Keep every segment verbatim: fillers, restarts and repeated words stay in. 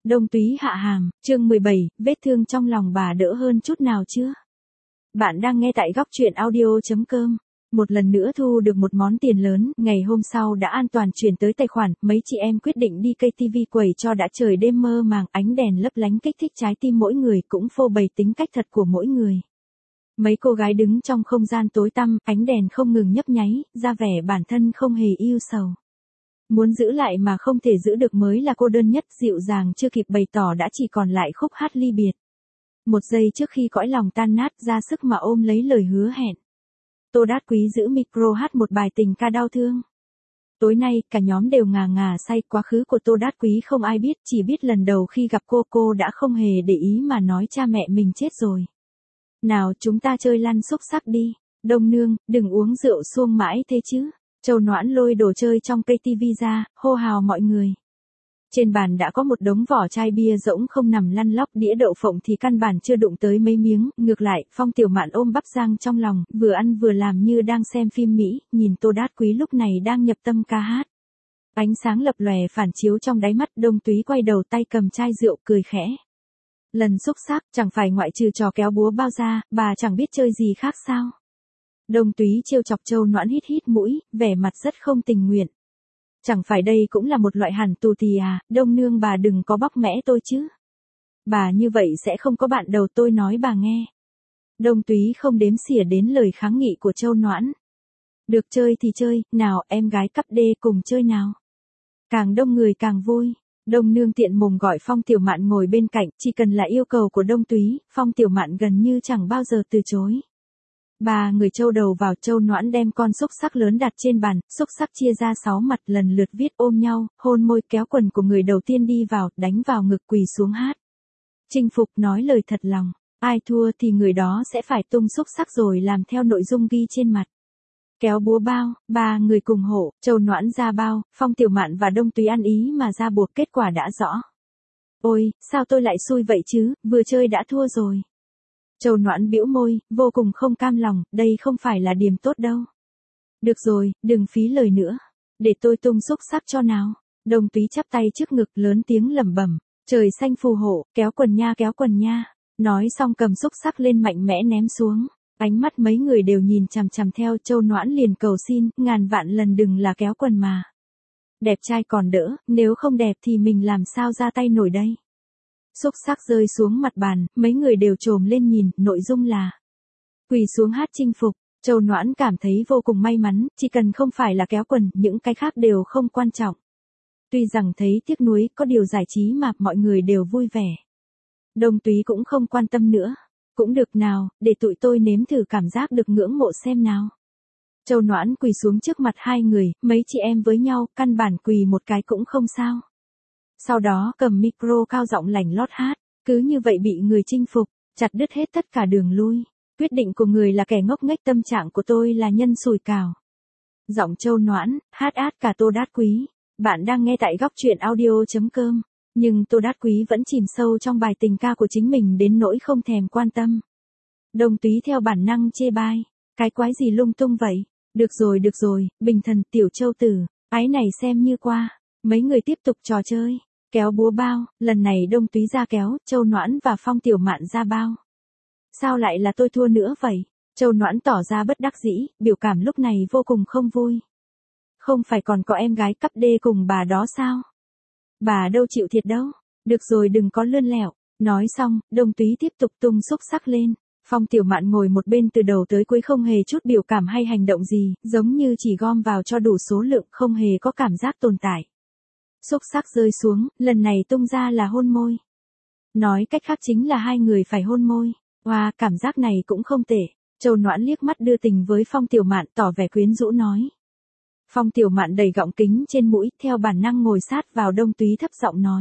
Đông Túy hạ hàm, chương mười bảy, vết thương trong lòng bà đỡ hơn chút nào chưa? Bạn đang nghe tại góc truyện audio chấm com. Một lần nữa thu được một món tiền lớn, ngày hôm sau đã an toàn chuyển tới tài khoản, mấy chị em quyết định đi cây tivi quẩy cho đã trời đêm mơ màng, ánh đèn lấp lánh kích thích trái tim mỗi người, cũng phô bày tính cách thật của mỗi người. Mấy cô gái đứng trong không gian tối tăm, ánh đèn không ngừng nhấp nháy, ra vẻ bản thân không hề yêu sầu. Muốn giữ lại mà không thể giữ được mới là cô đơn nhất, dịu dàng chưa kịp bày tỏ đã chỉ còn lại khúc hát ly biệt. Một giây trước khi cõi lòng tan nát, ra sức mà ôm lấy lời hứa hẹn. Tô Đát Quý giữ micro hát một bài tình ca đau thương. Tối nay, cả nhóm đều ngà ngà say, quá khứ của Tô Đát Quý không ai biết, chỉ biết lần đầu khi gặp cô, cô đã không hề để ý mà nói cha mẹ mình chết rồi. Nào chúng ta chơi lăn xúc sắc đi, Đông Nương, đừng uống rượu xuông mãi thế chứ. Châu Noãn lôi đồ chơi trong cây tivi ra, hô hào mọi người. Trên bàn đã có một đống vỏ chai bia rỗng không nằm lăn lóc, đĩa đậu phộng thì căn bản chưa đụng tới mấy miếng, ngược lại, Phong Tiểu Mạn ôm bắp rang trong lòng, vừa ăn vừa làm như đang xem phim Mỹ, nhìn Tô Đát Quý lúc này đang nhập tâm ca hát. Ánh sáng lập lòe phản chiếu trong đáy mắt, Đông Túy quay đầu tay cầm chai rượu cười khẽ. Lần xúc sắc, chẳng phải ngoại trừ trò kéo búa bao ra, bà chẳng biết chơi gì khác sao? Đông Túy trêu chọc Châu Noãn hít hít mũi, vẻ mặt rất không tình nguyện. Chẳng phải đây cũng là một loại hẳn tù thì à, Đông Nương bà đừng có bóc mẽ tôi chứ. Bà như vậy sẽ không có bạn đầu, tôi nói bà nghe. Đông Túy không đếm xỉa đến lời kháng nghị của Châu Noãn. Được chơi thì chơi, nào em gái cấp D cùng chơi nào. Càng đông người càng vui. Đông Nương tiện mồm gọi Phong Tiểu Mạn ngồi bên cạnh, chỉ cần là yêu cầu của Đông Túy, Phong Tiểu Mạn gần như chẳng bao giờ từ chối. Ba người châu đầu vào, Châu Noãn đem con xúc sắc lớn đặt trên bàn, xúc sắc chia ra sáu mặt, lần lượt viết ôm nhau, hôn môi, kéo quần của người đầu tiên đi vào, đánh vào ngực, quỳ xuống hát. Chinh phục nói lời thật lòng, ai thua thì người đó sẽ phải tung xúc sắc rồi làm theo nội dung ghi trên mặt. Kéo búa bao, ba người cùng hộ, Châu Noãn ra bao, Phong Tiểu Mạn và Đông Túy ăn ý mà ra buộc, kết quả đã rõ. Ôi, sao tôi lại xui vậy chứ, vừa chơi đã thua rồi. Châu Noãn bĩu môi, vô cùng không cam lòng, đây không phải là điểm tốt đâu. Được rồi, đừng phí lời nữa. Để tôi tung xúc sắc cho nào. Đông Túy chắp tay trước ngực lớn tiếng lẩm bẩm. Trời xanh phù hộ, kéo quần nha kéo quần nha. Nói xong cầm xúc sắc lên mạnh mẽ ném xuống. Ánh mắt mấy người đều nhìn chằm chằm theo, Châu Noãn liền cầu xin, ngàn vạn lần đừng là kéo quần mà. Đẹp trai còn đỡ, nếu không đẹp thì mình làm sao ra tay nổi đây. Xúc sắc rơi xuống mặt bàn, mấy người đều trồm lên nhìn, nội dung là quỳ xuống hát chinh phục. Châu Noãn cảm thấy vô cùng may mắn, chỉ cần không phải là kéo quần, những cái khác đều không quan trọng. Tuy rằng thấy tiếc nuối, có điều giải trí mà, mọi người đều vui vẻ. Đông Túy cũng không quan tâm nữa. Cũng được nào, để tụi tôi nếm thử cảm giác được ngưỡng mộ xem nào. Châu Noãn quỳ xuống trước mặt hai người, mấy chị em với nhau, căn bản quỳ một cái cũng không sao. Sau đó cầm micro cao giọng lảnh lót hát, cứ như vậy bị người chinh phục, chặt đứt hết tất cả đường lui. Quyết định của người là kẻ ngốc nghếch, tâm trạng của tôi là nhân sủi cảo. Giọng Châu Noãn, hát át cả Tô Đát Quý. Bạn đang nghe tại góc truyện audio chấm com. Nhưng Tô Đát Quý vẫn chìm sâu trong bài tình ca của chính mình đến nỗi không thèm quan tâm. Đông Túy theo bản năng chê bai, cái quái gì lung tung vậy? Được rồi được rồi, bình thần tiểu Châu tử, ái này xem như qua. Mấy người tiếp tục trò chơi. Kéo búa bao, lần này Đông Túy ra kéo, Châu Noãn và Phong Tiểu Mạn ra bao. Sao lại là tôi thua nữa vậy? Châu Noãn tỏ ra bất đắc dĩ, biểu cảm lúc này vô cùng không vui. Không phải còn có em gái cấp D cùng bà đó sao? Bà đâu chịu thiệt đâu. Được rồi đừng có lươn lẹo. Nói xong, Đông Túy tiếp tục tung xúc sắc lên. Phong Tiểu Mạn ngồi một bên từ đầu tới cuối không hề chút biểu cảm hay hành động gì, giống như chỉ gom vào cho đủ số lượng, không hề có cảm giác tồn tại. Xúc sắc rơi xuống, lần này tung ra là hôn môi. Nói cách khác chính là hai người phải hôn môi. Wow, cảm giác này cũng không tệ. Châu Noãn liếc mắt đưa tình với Phong Tiểu Mạn, tỏ vẻ quyến rũ nói. Phong Tiểu Mạn đầy gọng kính trên mũi, theo bản năng ngồi sát vào Đông Túy thấp giọng nói.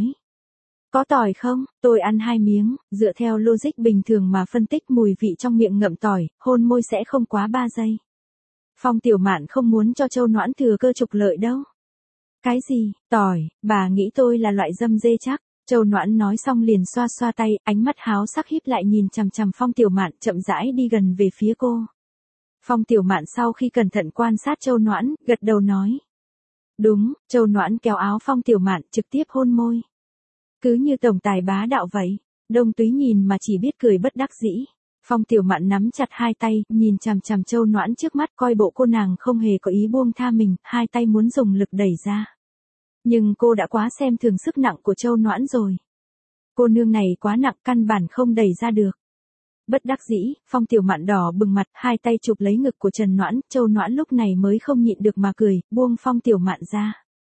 Có tỏi không? Tôi ăn hai miếng, dựa theo logic bình thường mà phân tích mùi vị trong miệng ngậm tỏi, hôn môi sẽ không quá ba giây. Phong Tiểu Mạn không muốn cho Châu Noãn thừa cơ trục lợi đâu. Cái gì, tỏi, bà nghĩ tôi là loại dâm dê chắc. Châu Noãn nói xong liền xoa xoa tay, ánh mắt háo sắc híp lại nhìn chằm chằm Phong Tiểu Mạn, chậm rãi đi gần về phía cô. Phong Tiểu Mạn sau khi cẩn thận quan sát Châu Noãn, gật đầu nói. Đúng, Châu Noãn kéo áo Phong Tiểu Mạn trực tiếp hôn môi. Cứ như tổng tài bá đạo vậy. Đông Túy nhìn mà chỉ biết cười bất đắc dĩ. Phong Tiểu Mạn nắm chặt hai tay, nhìn chằm chằm Châu Noãn trước mắt, coi bộ cô nàng không hề có ý buông tha mình, hai tay muốn dùng lực đẩy ra. Nhưng cô đã quá xem thường sức nặng của Châu Noãn rồi. Cô nương này quá nặng, căn bản không đẩy ra được. Bất đắc dĩ, Phong Tiểu Mạn đỏ bừng mặt, hai tay chụp lấy ngực của Trần Noãn, Châu Noãn lúc này mới không nhịn được mà cười, buông Phong Tiểu Mạn ra.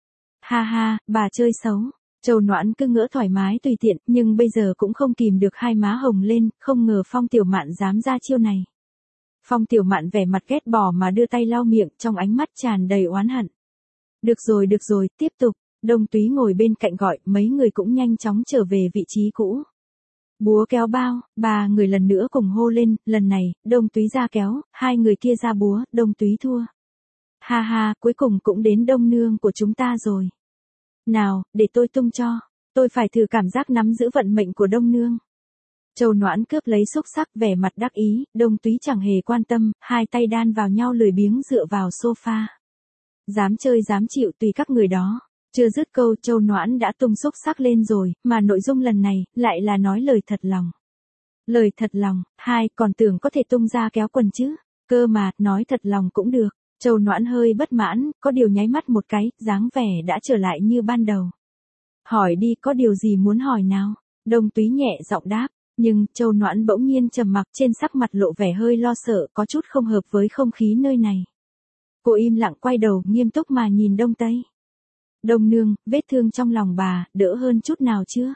Ha ha, bà chơi xấu. Châu Noãn cứ ngỡ thoải mái tùy tiện, nhưng bây giờ cũng không kìm được hai má hồng lên, không ngờ Phong Tiểu Mạn dám ra chiêu này. Phong Tiểu Mạn vẻ mặt ghét bỏ mà đưa tay lau miệng, trong ánh mắt tràn đầy oán hận. Được rồi được rồi, tiếp tục. Đông Túy ngồi bên cạnh gọi, mấy người cũng nhanh chóng trở về vị trí cũ. Búa kéo bao, ba người lần nữa cùng hô lên, lần này, Đông Túy ra kéo, hai người kia ra búa, Đông Túy thua. Ha ha, cuối cùng cũng đến đông nương của chúng ta rồi. Nào, để tôi tung cho, tôi phải thử cảm giác nắm giữ vận mệnh của đông nương. Châu Noãn cướp lấy xúc sắc, vẻ mặt đắc ý, Đông Túy chẳng hề quan tâm, hai tay đan vào nhau lười biếng dựa vào sofa. Dám chơi dám chịu tùy các người đó. Chưa dứt câu, Châu Noãn đã tung xúc sắc lên rồi, mà nội dung lần này, lại là nói lời thật lòng. Lời thật lòng, hai, còn tưởng có thể tung ra kéo quần chứ. Cơ mà, nói thật lòng cũng được. Châu Noãn hơi bất mãn, có điều nháy mắt một cái, dáng vẻ đã trở lại như ban đầu. Hỏi đi, có điều gì muốn hỏi nào? Đông Túy nhẹ giọng đáp, nhưng, Châu Noãn bỗng nhiên trầm mặc, trên sắc mặt lộ vẻ hơi lo sợ, có chút không hợp với không khí nơi này. Cô im lặng quay đầu, nghiêm túc mà nhìn Đông Tây. Đông nương, vết thương trong lòng bà, đỡ hơn chút nào chưa?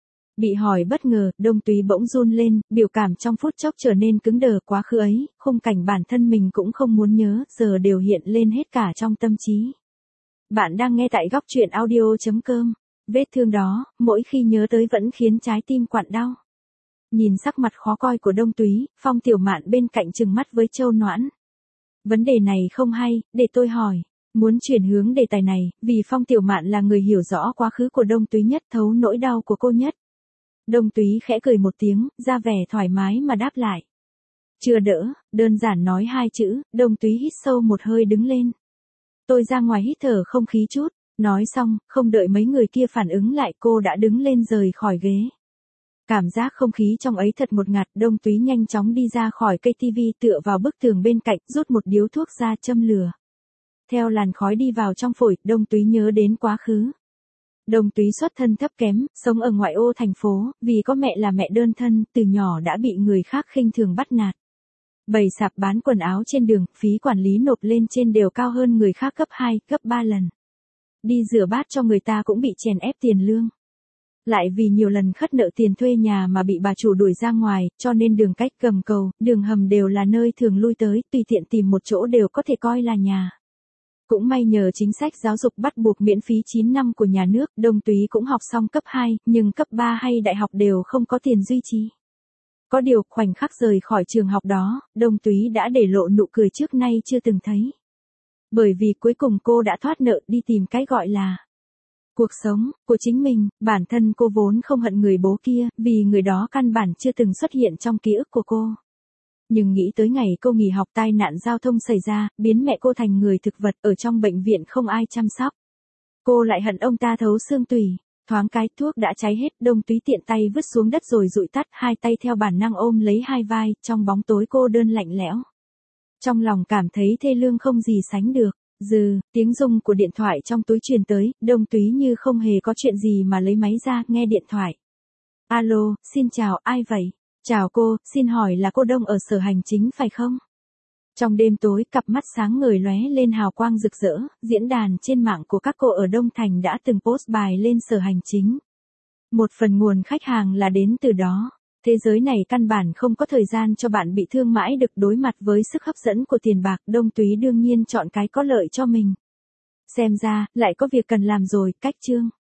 Bị hỏi bất ngờ, Đông Túy bỗng run lên, biểu cảm trong phút chốc trở nên cứng đờ, quá khứ ấy, khung cảnh bản thân mình cũng không muốn nhớ, giờ đều hiện lên hết cả trong tâm trí. Bạn đang nghe tại góc truyện audio chấm com. Vết thương đó, mỗi khi nhớ tới vẫn khiến trái tim quặn đau. Nhìn sắc mặt khó coi của Đông Túy, Phong Tiểu Mạn bên cạnh trừng mắt với Châu Noãn. Vấn đề này không hay, để tôi hỏi. Muốn chuyển hướng đề tài này, vì Phong Tiểu Mạn là người hiểu rõ quá khứ của Đông Túy nhất, thấu nỗi đau của cô nhất. Đông Túy khẽ cười một tiếng, ra vẻ thoải mái mà đáp lại. Chưa đỡ, đơn giản nói hai chữ, Đông Túy hít sâu một hơi đứng lên. Tôi ra ngoài hít thở không khí chút, nói xong, không đợi mấy người kia phản ứng lại, cô đã đứng lên rời khỏi ghế. Cảm giác không khí trong ấy thật một ngạt, Đông Túy nhanh chóng đi ra khỏi cây tivi tựa vào bức tường bên cạnh, rút một điếu thuốc ra châm lửa. Theo làn khói đi vào trong phổi, Đông Túy nhớ đến quá khứ. Đông Túy xuất thân thấp kém, sống ở ngoại ô thành phố, vì có mẹ là mẹ đơn thân, từ nhỏ đã bị người khác khinh thường bắt nạt. Bày sạp bán quần áo trên đường, phí quản lý nộp lên trên đều cao hơn người khác gấp hai, gấp ba lần. Đi rửa bát cho người ta cũng bị chèn ép tiền lương. Lại vì nhiều lần khất nợ tiền thuê nhà mà bị bà chủ đuổi ra ngoài, cho nên đường cách gầm cầu, đường hầm đều là nơi thường lui tới, tùy tiện tìm một chỗ đều có thể coi là nhà. Cũng may nhờ chính sách giáo dục bắt buộc miễn phí chín năm của nhà nước, Đông Túy cũng học xong cấp hai, nhưng cấp ba hay đại học đều không có tiền duy trì. Có điều, khoảnh khắc rời khỏi trường học đó, Đông Túy đã để lộ nụ cười trước nay chưa từng thấy. Bởi vì cuối cùng cô đã thoát nợ đi tìm cái gọi là cuộc sống của chính mình, bản thân cô vốn không hận người bố kia, vì người đó căn bản chưa từng xuất hiện trong ký ức của cô. Nhưng nghĩ tới ngày cô nghỉ học tai nạn giao thông xảy ra, biến mẹ cô thành người thực vật ở trong bệnh viện không ai chăm sóc. Cô lại hận ông ta thấu xương tủy, thoáng cái thuốc đã cháy hết, Đông Túy tiện tay vứt xuống đất rồi dụi tắt, hai tay theo bản năng ôm lấy hai vai, trong bóng tối cô đơn lạnh lẽo. Trong lòng cảm thấy thê lương không gì sánh được. Dừ, tiếng rung của điện thoại trong túi truyền tới, Đông Túy như không hề có chuyện gì mà lấy máy ra, nghe điện thoại. Alo, xin chào, ai vậy? Chào cô, xin hỏi là cô Đông ở sở hành chính phải không? Trong đêm tối, cặp mắt sáng ngời lóe lên hào quang rực rỡ, diễn đàn trên mạng của các cô ở Đông Thành đã từng post bài lên sở hành chính. Một phần nguồn khách hàng là đến từ đó. Thế giới này căn bản không có thời gian cho bạn bị thương mãi được, đối mặt với sức hấp dẫn của tiền bạc, Đông Túy đương nhiên chọn cái có lợi cho mình. Xem ra, lại có việc cần làm rồi, cách chương.